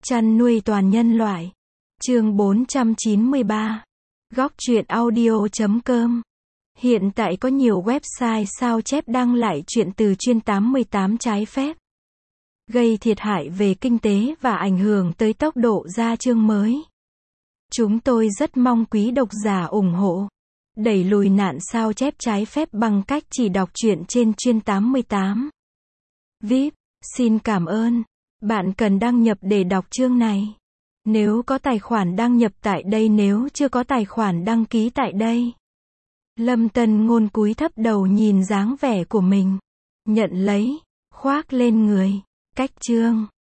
Chăn nuôi toàn nhân loại. Chương 493. Góc truyện audio.com. Hiện tại có nhiều website sao chép đăng lại truyện từ chuyên 88 trái phép, gây thiệt hại về kinh tế và ảnh hưởng tới tốc độ ra chương mới. Chúng tôi rất mong quý độc giả ủng hộ, đẩy lùi nạn sao chép trái phép bằng cách chỉ đọc truyện trên chuyên 88. VIP, xin cảm ơn. Bạn cần đăng nhập để đọc chương này. Nếu có tài khoản đăng nhập tại đây, nếu chưa có tài khoản đăng ký tại đây. Lâm Tân Ngôn cúi thấp đầu nhìn dáng vẻ của mình. Nhận lấy, khoác lên người. Cách chương.